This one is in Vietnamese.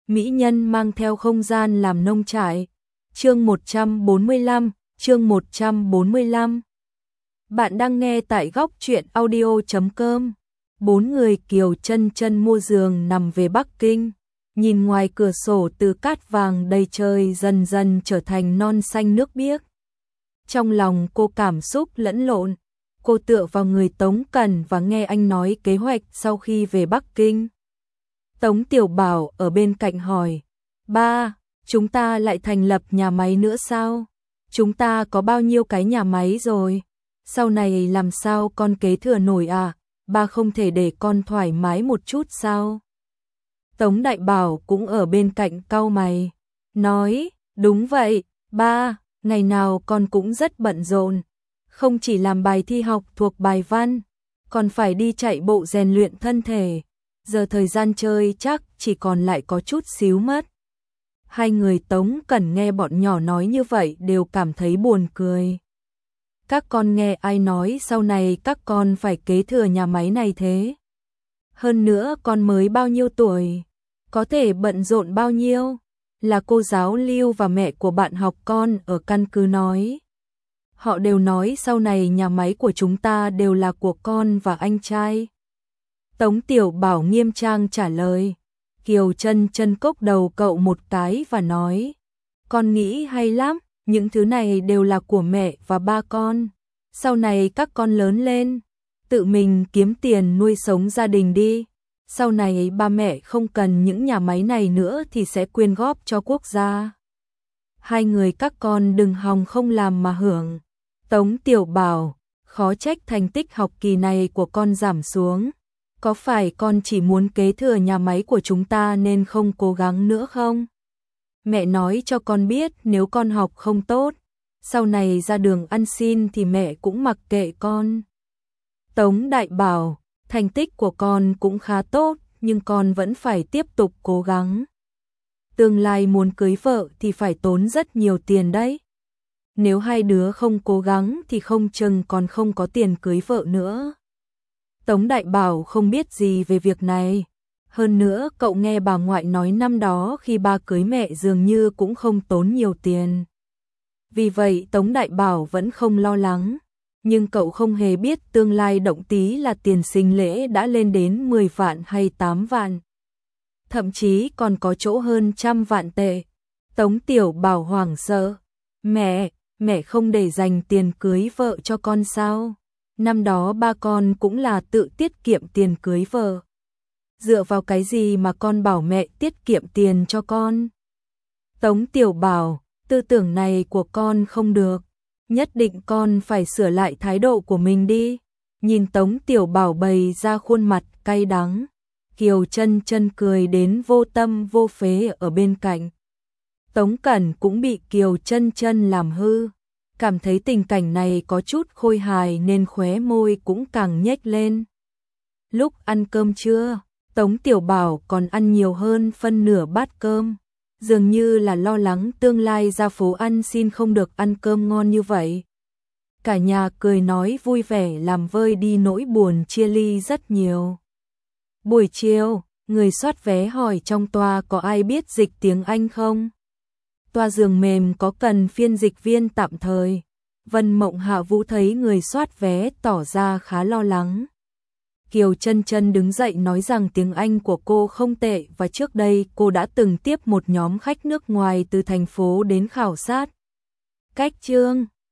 mỹ nhân mang theo không gian làm nông trại. Chương 145. Bạn đang nghe tại góc truyện audio.com. 4 người Kiều Chân Chân mua giường nằm về Bắc Kinh, nhìn ngoài cửa sổ từ cát vàng đầy trời dần dần trở thành non xanh nước biếc. Trong lòng cô cảm xúc lẫn lộn, cô tựa vào người Tống Cẩn và nghe anh nói kế hoạch sau khi về Bắc Kinh. Tống Tiểu Bảo ở bên cạnh hỏi, ba, chúng ta lại thành lập nhà máy nữa sao? Chúng ta có bao nhiêu cái nhà máy rồi? Sau này làm sao con kế thừa nổi à? Ba không thể để con thoải mái một chút sao? Tống Đại Bảo cũng ở bên cạnh cau mày, nói, đúng vậy, ba, ngày nào con cũng rất bận rộn, không chỉ làm bài thi học thuộc bài văn, còn phải đi chạy bộ rèn luyện thân thể, giờ thời gian chơi chắc chỉ còn lại có chút xíu mất. Hai người Tống Cẩn nghe bọn nhỏ nói như vậy đều cảm thấy buồn cười. Các con nghe ai nói sau này các con phải kế thừa nhà máy này thế? Hơn nữa con mới bao nhiêu tuổi? Có thể bận rộn bao nhiêu? Là cô giáo Lưu và mẹ của bạn học con ở căn cứ nói. Họ đều nói sau này nhà máy của chúng ta đều là của con và anh trai. Tống Tiểu Bảo nghiêm trang trả lời. Kiều Chân Chân cốc đầu cậu một cái và nói, con nghĩ hay lắm, những thứ này đều là của mẹ và ba con. Sau này các con lớn lên, tự mình kiếm tiền nuôi sống gia đình đi. Sau này ba mẹ không cần những nhà máy này nữa thì sẽ quyên góp cho quốc gia. Hai người các con đừng hòng không làm mà hưởng. Tống Tiểu Bảo, khó trách thành tích học kỳ này của con giảm xuống. Có phải con chỉ muốn kế thừa nhà máy của chúng ta nên không cố gắng nữa không? Mẹ nói cho con biết nếu con học không tốt, sau này ra đường ăn xin thì mẹ cũng mặc kệ con. Tống Đại Bảo, thành tích của con cũng khá tốt, nhưng con vẫn phải tiếp tục cố gắng. Tương lai muốn cưới vợ thì phải tốn rất nhiều tiền đấy. Nếu hai đứa không cố gắng thì không chừng còn không có tiền cưới vợ nữa. Tống Đại Bảo không biết gì về việc này. Hơn nữa cậu nghe bà ngoại nói năm đó khi ba cưới mẹ dường như cũng không tốn nhiều tiền. Vì vậy Tống Đại Bảo vẫn không lo lắng. Nhưng cậu không hề biết tương lai Động Tí là tiền sinh lễ đã lên đến 10 vạn hay 8 vạn. Thậm chí còn có chỗ hơn 100 vạn tệ. Tống Tiểu Bảo hoảng sợ. Mẹ không để dành tiền cưới vợ cho con sao? Năm đó ba con cũng là tự tiết kiệm tiền cưới vợ. Dựa vào cái gì mà con bảo mẹ tiết kiệm tiền cho con? Tống Tiểu Bảo, tư tưởng này của con không được. Nhất định con phải sửa lại thái độ của mình đi. Nhìn Tống Tiểu Bảo bày ra khuôn mặt cay đắng. Kiều Chân Chân cười đến vô tâm vô phế ở bên cạnh. Tống Cẩn cũng bị Kiều Chân Chân làm hư. Cảm thấy tình cảnh này có chút khôi hài nên khóe môi cũng càng nhếch lên. Lúc ăn cơm trưa, Tống Tiểu Bảo còn ăn nhiều hơn phân nửa bát cơm. Dường như là lo lắng tương lai ra phố ăn xin không được ăn cơm ngon như vậy. Cả nhà cười nói vui vẻ làm vơi đi nỗi buồn chia ly rất nhiều. Buổi chiều, người soát vé hỏi trong toa có ai biết dịch tiếng Anh không? Toa giường mềm có cần phiên dịch viên tạm thời. Vân Mộng Hạ Vũ thấy người soát vé tỏ ra khá lo lắng. Kiều Chân Chân đứng dậy nói rằng tiếng Anh của cô không tệ và trước đây cô đã từng tiếp một nhóm khách nước ngoài từ thành phố đến khảo sát. Cách chương